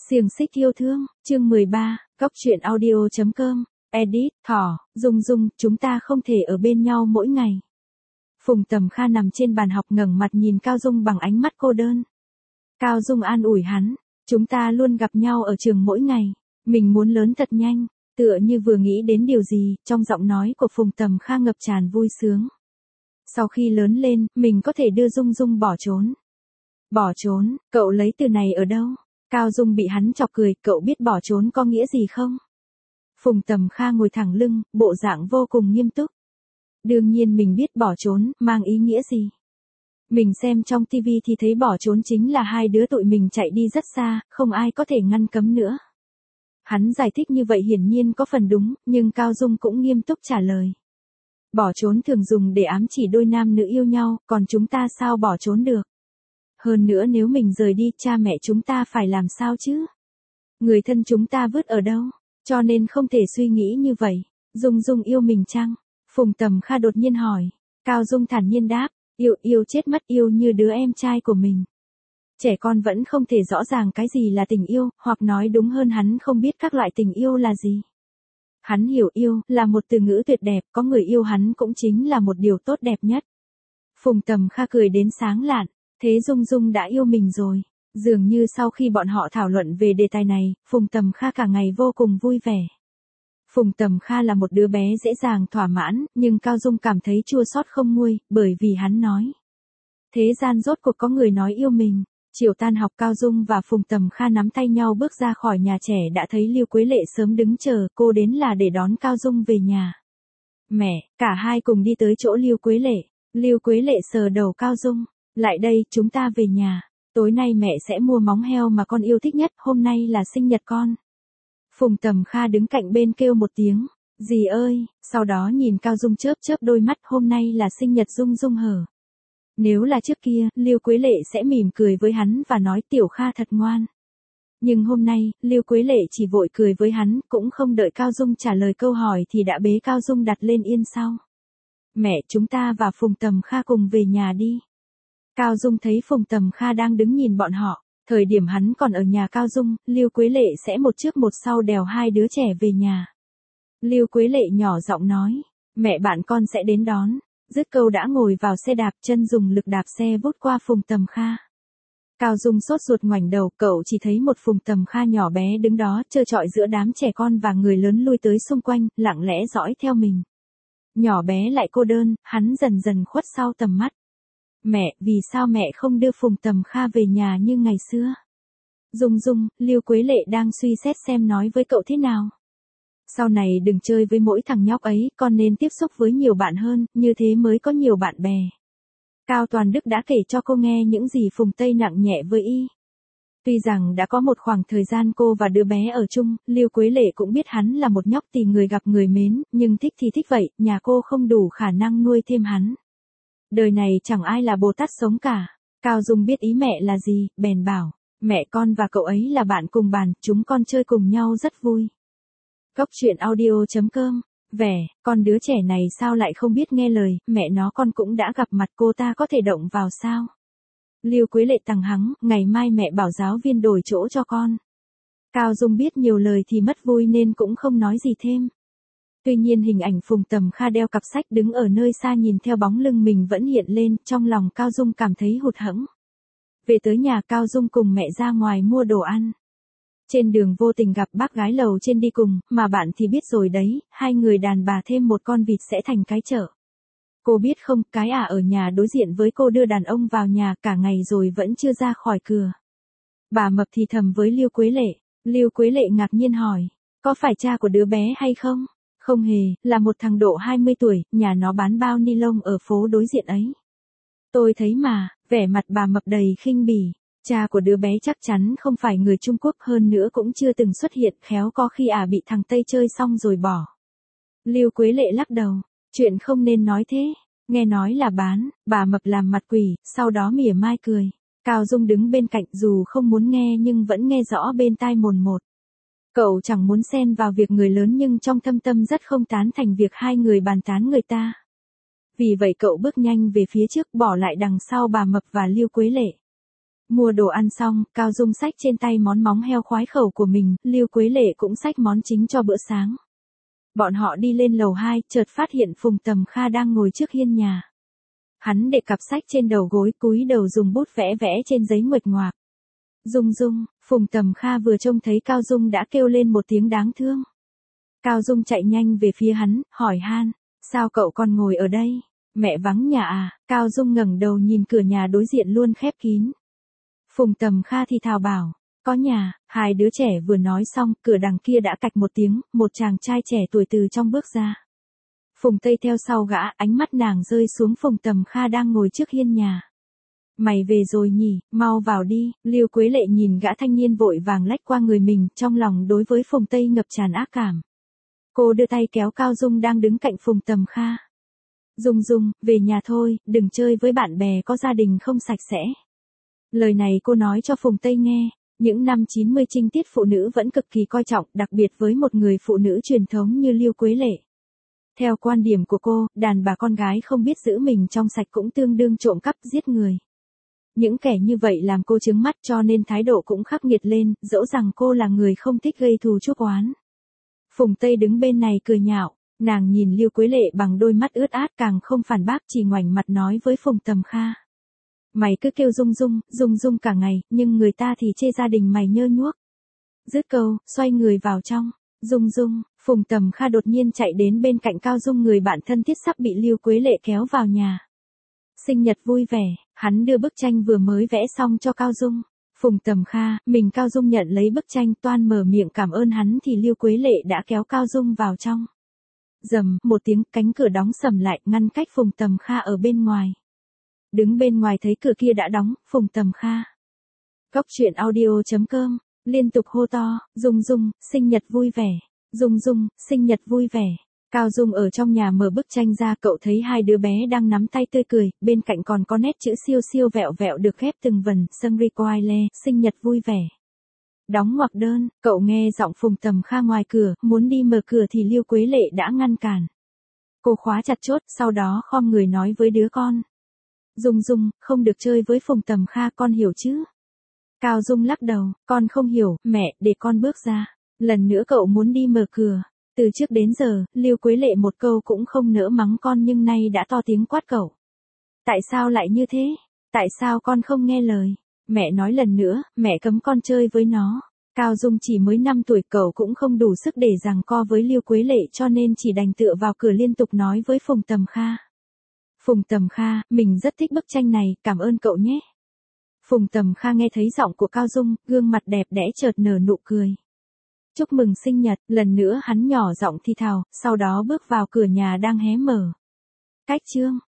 Xiềng xích yêu thương, chương 13, Góc truyện audio.com, edit, Thỏ, Dung, chúng ta không thể ở bên nhau mỗi ngày. Phùng Tầm Kha nằm trên bàn học ngẩng mặt nhìn Cao Dung bằng ánh mắt cô đơn. Cao Dung an ủi hắn, chúng ta luôn gặp nhau ở trường mỗi ngày, mình muốn lớn thật nhanh, tựa như vừa nghĩ đến điều gì, trong giọng nói của Phùng Tầm Kha ngập tràn vui sướng. Sau khi lớn lên, mình có thể đưa Dung bỏ trốn. Bỏ trốn, cậu lấy từ này ở đâu? Cao Dung bị hắn chọc cười, cậu biết bỏ trốn có nghĩa gì không? Phùng Tầm Kha ngồi thẳng lưng, bộ dạng vô cùng nghiêm túc. Đương nhiên mình biết bỏ trốn, mang ý nghĩa gì. Mình xem trong TV thì thấy bỏ trốn chính là hai đứa tụi mình chạy đi rất xa, không ai có thể ngăn cấm nữa. Hắn giải thích như vậy hiển nhiên có phần đúng, nhưng Cao Dung cũng nghiêm túc trả lời. Bỏ trốn thường dùng để ám chỉ đôi nam nữ yêu nhau, còn chúng ta sao bỏ trốn được? Hơn nữa nếu mình rời đi, cha mẹ chúng ta phải làm sao chứ? Người thân chúng ta vứt ở đâu? Cho nên không thể suy nghĩ như vậy. Dung yêu mình chăng? Phùng Tầm Kha đột nhiên hỏi. Cao Dung thản nhiên đáp, yêu chết mất, yêu như đứa em trai của mình. Trẻ con vẫn không thể rõ ràng cái gì là tình yêu, hoặc nói đúng hơn hắn không biết các loại tình yêu là gì. Hắn hiểu yêu là một từ ngữ tuyệt đẹp, có người yêu hắn cũng chính là một điều tốt đẹp nhất. Phùng Tầm Kha cười đến sáng lạn. Thế Dung đã yêu mình rồi. Dường như sau khi bọn họ thảo luận về đề tài này, Phùng Tầm Kha cả ngày vô cùng vui vẻ. Phùng Tầm Kha là một đứa bé dễ dàng thỏa mãn, nhưng Cao Dung cảm thấy chua xót không nguôi, bởi vì hắn nói. Thế gian rốt cuộc có người nói yêu mình. Chiều tan học Cao Dung và Phùng Tầm Kha nắm tay nhau bước ra khỏi nhà trẻ đã thấy Lưu Quế Lệ sớm đứng chờ, cô đến là để đón Cao Dung về nhà. Mẹ, cả hai cùng đi tới chỗ Lưu Quế Lệ. Lưu Quế Lệ sờ đầu Cao Dung. Lại đây, chúng ta về nhà. Tối nay mẹ sẽ mua móng heo mà con yêu thích nhất, hôm nay là sinh nhật con. Phùng Tầm Kha đứng cạnh bên kêu một tiếng, dì ơi, sau đó nhìn Cao Dung chớp đôi mắt, hôm nay là sinh nhật Dung hở. Nếu là trước kia, Lưu Quế Lệ sẽ mỉm cười với hắn và nói Tiểu Kha thật ngoan. Nhưng hôm nay, Lưu Quế Lệ chỉ vội cười với hắn, cũng không đợi Cao Dung trả lời câu hỏi thì đã bế Cao Dung đặt lên yên sau. Mẹ, chúng ta và Phùng Tầm Kha cùng về nhà đi. Cao Dung thấy Phùng Tầm Kha đang đứng nhìn bọn họ, thời điểm hắn còn ở nhà Cao Dung, Lưu Quế Lệ sẽ một trước một sau đèo hai đứa trẻ về nhà. Lưu Quế Lệ nhỏ giọng nói, mẹ bạn con sẽ đến đón. Dứt câu đã ngồi vào xe đạp, chân dùng lực đạp xe vút qua Phùng Tầm Kha. Cao Dung sốt ruột ngoảnh đầu, cậu chỉ thấy một Phùng Tầm Kha nhỏ bé đứng đó trơ trọi giữa đám trẻ con và người lớn lui tới xung quanh, lặng lẽ dõi theo mình. Nhỏ bé lại cô đơn, hắn dần khuất sau tầm mắt. Mẹ, vì sao mẹ không đưa Phùng Tầm Kha về nhà như ngày xưa? Dung, Lưu Quế Lệ đang suy xét xem nói với cậu thế nào. Sau này đừng chơi với mỗi thằng nhóc ấy, con nên tiếp xúc với nhiều bạn hơn, như thế mới có nhiều bạn bè. Cao Toàn Đức đã kể cho cô nghe những gì Phùng Tây nặng nhẹ với y. Tuy rằng đã có một khoảng thời gian cô và đứa bé ở chung, Lưu Quế Lệ cũng biết hắn là một nhóc tì người gặp người mến, nhưng thích thì thích vậy, nhà cô không đủ khả năng nuôi thêm hắn. Đời này chẳng ai là Bồ Tát sống cả. Cao Dung biết ý mẹ là gì, bèn bảo, mẹ con và cậu ấy là bạn cùng bàn, chúng con chơi cùng nhau rất vui. Góc truyện audio.com, vẻ, con đứa trẻ này sao lại không biết nghe lời, mẹ nó con cũng đã gặp mặt cô ta có thể động vào sao? Lưu Quế Lệ tằng hắng, ngày mai mẹ bảo giáo viên đổi chỗ cho con. Cao Dung biết nhiều lời thì mất vui nên cũng không nói gì thêm. Tuy nhiên hình ảnh Phùng Tầm Kha đeo cặp sách đứng ở nơi xa nhìn theo bóng lưng mình vẫn hiện lên, trong lòng Cao Dung cảm thấy hụt hẫng. Về tới nhà Cao Dung cùng mẹ ra ngoài mua đồ ăn. Trên đường vô tình gặp bác gái lầu trên đi cùng, mà bạn thì biết rồi đấy, hai người đàn bà thêm một con vịt sẽ thành cái chợ. Cô biết không, cái ở nhà đối diện với cô đưa đàn ông vào nhà cả ngày rồi vẫn chưa ra khỏi cửa. Bà Mập thì thầm với Lưu Quế Lệ. Lưu Quế Lệ ngạc nhiên hỏi, có phải cha của đứa bé hay không? Không hề, là một thằng độ 20 tuổi, nhà nó bán bao ni lông ở phố đối diện ấy. Tôi thấy mà, vẻ mặt bà Mập đầy khinh bỉ. Cha của đứa bé chắc chắn không phải người Trung Quốc, hơn nữa cũng chưa từng xuất hiện, khéo có khi bị thằng Tây chơi xong rồi bỏ. Lưu Quế Lệ lắc đầu, chuyện không nên nói thế, nghe nói là bán, bà Mập làm mặt quỷ, sau đó mỉa mai cười. Cao Dung đứng bên cạnh dù không muốn nghe nhưng vẫn nghe rõ bên tai mồn một. Cậu chẳng muốn xen vào việc người lớn nhưng trong thâm tâm rất không tán thành việc hai người bàn tán người ta. Vì vậy cậu bước nhanh về phía trước bỏ lại đằng sau bà Mập và Lưu Quế Lệ. Mua đồ ăn xong, Cao Dung xách trên tay món móng heo khoái khẩu của mình, Lưu Quế Lệ cũng xách món chính cho bữa sáng. Bọn họ đi lên lầu 2, chợt phát hiện Phùng Tầm Kha đang ngồi trước hiên nhà. Hắn để cặp sách trên đầu gối, cúi đầu dùng bút vẽ vẽ trên giấy nguệch ngoạc. Dung Dung, Phùng Tầm Kha vừa trông thấy Cao Dung đã kêu lên một tiếng đáng thương. Cao Dung chạy nhanh về phía hắn, hỏi han, sao cậu còn ngồi ở đây? Mẹ vắng nhà à? Cao Dung ngẩng đầu nhìn cửa nhà đối diện luôn khép kín. Phùng Tầm Kha thì thào bảo, có nhà. Hai đứa trẻ vừa nói xong, cửa đằng kia đã cạch một tiếng, một chàng trai trẻ tuổi từ trong bước ra. Phùng Tây theo sau gã, ánh mắt nàng rơi xuống Phùng Tầm Kha đang ngồi trước hiên nhà. Mày về rồi nhỉ, mau vào đi. Lưu Quế Lệ nhìn gã thanh niên vội vàng lách qua người mình, trong lòng đối với Phùng Tây ngập tràn ác cảm. Cô đưa tay kéo Cao Dung đang đứng cạnh Phùng Tầm Kha. Dung Dung, về nhà thôi, đừng chơi với bạn bè có gia đình không sạch sẽ. Lời này cô nói cho Phùng Tây nghe. Những năm 90 trinh tiết phụ nữ vẫn cực kỳ coi trọng, đặc biệt với một người phụ nữ truyền thống như Lưu Quế Lệ. Theo quan điểm của cô, đàn bà con gái không biết giữ mình trong sạch cũng tương đương trộm cắp giết người. Những kẻ như vậy làm cô trứng mắt cho nên thái độ cũng khắc nghiệt lên, dẫu rằng cô là người không thích gây thù chuốc oán. Phùng Tây đứng bên này cười nhạo, nàng nhìn Lưu Quế Lệ bằng đôi mắt ướt át càng không phản bác chỉ ngoảnh mặt nói với Phùng Tầm Kha. Mày cứ kêu Dung Dung, Dung Dung cả ngày, nhưng người ta thì chê gia đình mày nhơ nhuốc. Dứt câu, xoay người vào trong. Dung Dung, Phùng Tầm Kha đột nhiên chạy đến bên cạnh Cao Dung, người bạn thân thiết sắp bị Lưu Quế Lệ kéo vào nhà. Sinh nhật vui vẻ, hắn đưa bức tranh vừa mới vẽ xong cho Cao Dung. Phùng Tầm Kha, mình Cao Dung nhận lấy bức tranh, toan mở miệng cảm ơn hắn thì Lưu Quế Lệ đã kéo Cao Dung vào trong. Rầm, một tiếng, cánh cửa đóng sầm lại, ngăn cách Phùng Tầm Kha ở bên ngoài. Đứng bên ngoài thấy cửa kia đã đóng, Phùng Tầm Kha. Góc truyện audio.com, liên tục hô to, Dung Dung, sinh nhật vui vẻ. Dung Dung, sinh nhật vui vẻ. Cao Dung ở trong nhà mở bức tranh ra, cậu thấy hai đứa bé đang nắm tay tươi cười, bên cạnh còn có nét chữ siêu siêu vẹo vẹo được ghép từng vần, Sungricoile, sinh nhật vui vẻ. Đóng ngoặc đơn, cậu nghe giọng Phùng Tầm Kha ngoài cửa, muốn đi mở cửa thì Lưu Quế Lệ đã ngăn cản. Cô khóa chặt chốt, sau đó khom người nói với đứa con. Dung Dung, không được chơi với Phùng Tầm Kha, con hiểu chứ? Cao Dung lắc đầu, con không hiểu, mẹ, để con bước ra. Lần nữa cậu muốn đi mở cửa. Từ trước đến giờ, Lưu Quế Lệ một câu cũng không nỡ mắng con nhưng nay đã to tiếng quát cậu. Tại sao lại như thế? Tại sao con không nghe lời? Mẹ nói lần nữa, mẹ cấm con chơi với nó. Cao Dung chỉ mới 5 tuổi, cậu cũng không đủ sức để giằng co với Lưu Quế Lệ cho nên chỉ đành tựa vào cửa liên tục nói với Phùng Tầm Kha. Phùng Tầm Kha, mình rất thích bức tranh này, cảm ơn cậu nhé. Phùng Tầm Kha nghe thấy giọng của Cao Dung, gương mặt đẹp đẽ chợt nở nụ cười. Chúc mừng sinh nhật, lần nữa hắn nhỏ giọng thì thào, sau đó bước vào cửa nhà đang hé mở. Cách chương